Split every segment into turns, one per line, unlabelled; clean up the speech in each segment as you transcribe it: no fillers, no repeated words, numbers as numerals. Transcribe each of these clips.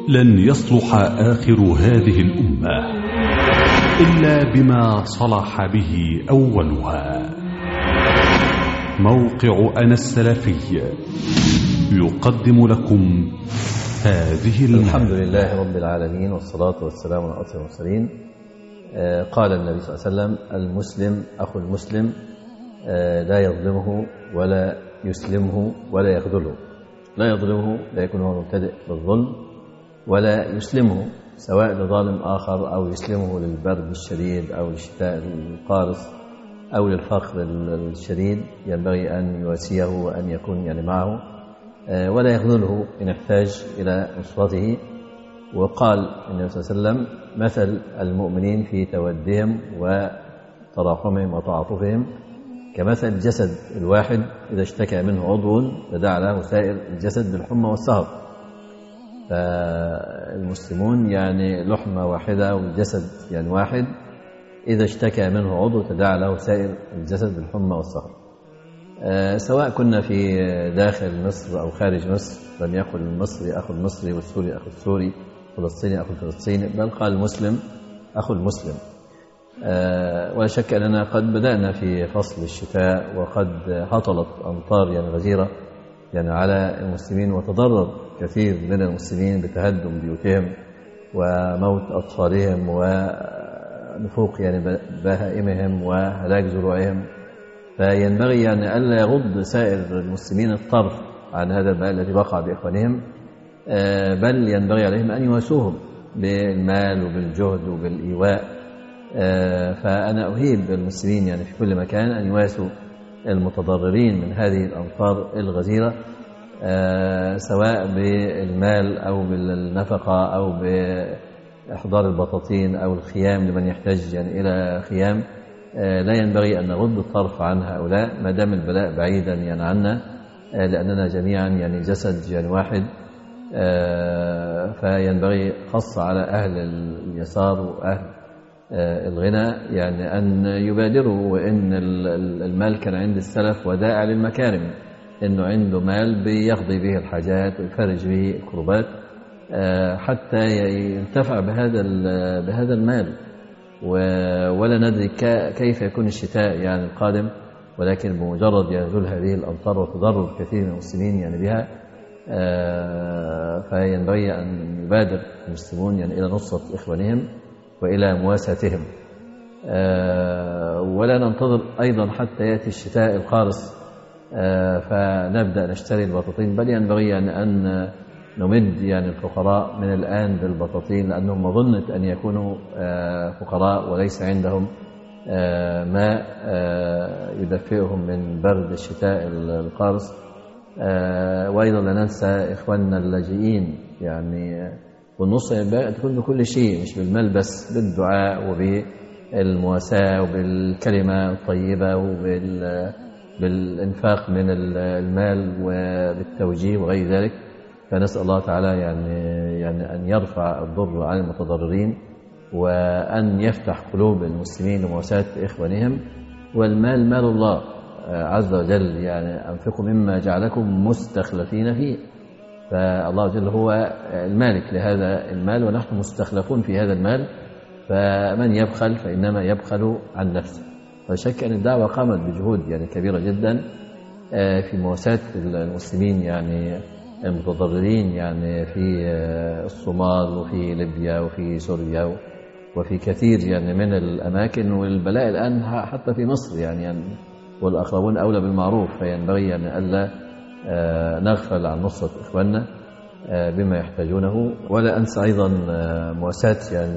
لن يصلح آخر هذه الأمة إلا بما صلح به أولها. موقع أنا السلفي يقدم لكم هذه
الحمد لله رب العالمين، والصلاة والسلام على أشرف المرسلين. قال النبي صلى الله عليه وسلم: المسلم أخو المسلم لا يظلمه ولا يسلمه ولا يخذله. لا يظلمه، لا يكون هو مبتدئ بالظلم، ولا يسلمه سواء لظالم آخر أو يسلمه للبرد الشديد أو للشتاء القارس أو للفقر الشديد. ينبغي أن يواسيه وأن يكون معه، ولا يخذله إن احتاج إلى نصرته. وقال النبي صلى الله عليه وسلم: مثل المؤمنين في تودهم وتراحمهم وتعاطفهم كمثل الجسد الواحد إذا اشتكى منه عضو تداعى له سائر الجسد بالحمى والسهر. فالمسلمون لحمة واحدة والجسد واحد، إذا اشتكى منه عضو تداعى له سائر الجسد بالحمى والسهر. سواء كنا في داخل مصر أو خارج مصر، لم يقل المصري أخو المصري والسوري أخو السوري والفلسطيني أخو الفلسطيني، بل قال المسلم أخو المسلم. ولا شك أننا قد بدأنا في فصل الشتاء، وقد هطلت أمطار غزيرة على المسلمين، وتضرر كثير من المسلمين بتهدم بيوتهم وموت أطفالهم ونفوق بهائمهم وهلاك زروعهم. فينبغي ألا يغض سائر المسلمين الطرف عن هذا البلاء الذي وقع بإخوانهم، بل ينبغي عليهم أن يواسوهم بالمال وبالجهد وبالإيواء. فأنا أهيب المسلمين في كل مكان أن يواسوا المتضررين من هذه الأمطار الغزيرة، سواء بالمال أو بالنفقة أو بإحضار البطاطين أو الخيام لمن يحتاج إلى خيام. لا ينبغي أن نغض الطرف عن هؤلاء ما دام البلاء بعيدا عنا، لأننا جميعا جسد واحد. فينبغي خاصة على أهل اليسار وأهل الغنى أن يبادروا. وإن المال كان عند السلف ودائع للمكارم، إنه عنده مال بيقضي به الحاجات ويفرج به الكربات، حتى ينتفع بهذا المال. ولا ندري كيف يكون الشتاء القادم، ولكن بمجرد ينزل هذه الأمطار وتضرر كثير من المسلمين بها، فينبغي أن يبادر المسلمون إلى نصرة إخوانهم وإلى مواساتهم. ولا ننتظر أيضا حتى يأتي الشتاء القارس فنبدأ نشتري البطاطين، بل ينبغي أن نمد الفقراء من الآن بالبطاطين، لأنهم مظنة أن يكونوا فقراء وليس عندهم ماء يدفئهم من برد الشتاء القارس. وأيضا لا ننسى إخواننا اللاجئين، والنصرة تكون بكل شيء، مش بالمال بس، بالدعاء وبالمواساة وبالكلمة الطيبة وبالإنفاق من المال وبالتوجيه وغير ذلك. فنسأل الله تعالى أن يرفع الضر عن المتضررين، وأن يفتح قلوب المسلمين لمواساة إخوانهم. والمال مال الله عز وجل، أنفقوا مما جعلكم مستخلفين فيه. فالله جل هو المالك لهذا المال، ونحن مستخلفون في هذا المال. فمن يبخل فإنما يبخل عن نفسه. فشك أن الدعوة قامت بجهود كبيرة جدا في مواساة المسلمين المتضررين في الصومال وفي ليبيا وفي سوريا وفي كثير من الأماكن. والبلاء الآن حتى في مصر والأقربون أولى بالمعروف. فينبغي ألا نغفل عن نصرة إخواننا بما يحتاجونه. ولا أنسى أيضا مواساة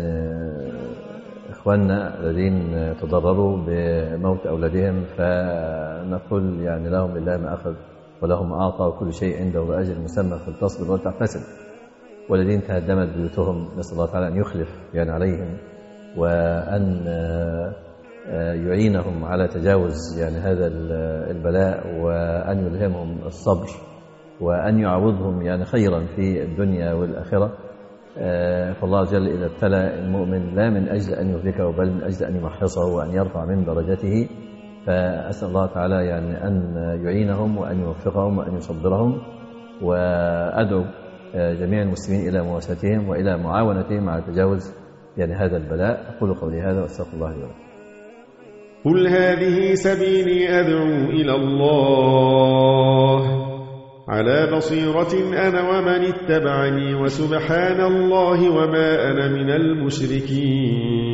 إخواننا الذين تضرروا بموت أولادهم، فنقول لهم لله ما أخذ ولهم أعطى، وكل شيء عنده بأجل مسمى، فلتصبر وتحتسب. والذين تهدمت بيوتهم، نسأل الله تعالى أن يخلف عليهم، وأن يعينهم على تجاوز هذا البلاء، وأن يلهمهم الصبر، وأن يعوضهم خيرا في الدنيا والآخرة. فالله جل إذا ابتلى المؤمن لا من أجل أن يهلكه، بل من أجل أن يمحصه وأن يرفع من درجته. فأسأل الله تعالى أن يعينهم وأن يوفقهم وأن يصبرهم. وأدعو جميع المسلمين إلى مواساتهم وإلى معاونتهم على تجاوز يعني هذا البلاء. أقول قولي هذا وأستغفر الله لي ولكم.
قل هذه سبيلي أدعو إلى الله على بصيرة أنا ومن اتبعني وسبحان الله وما أنا من المشركين.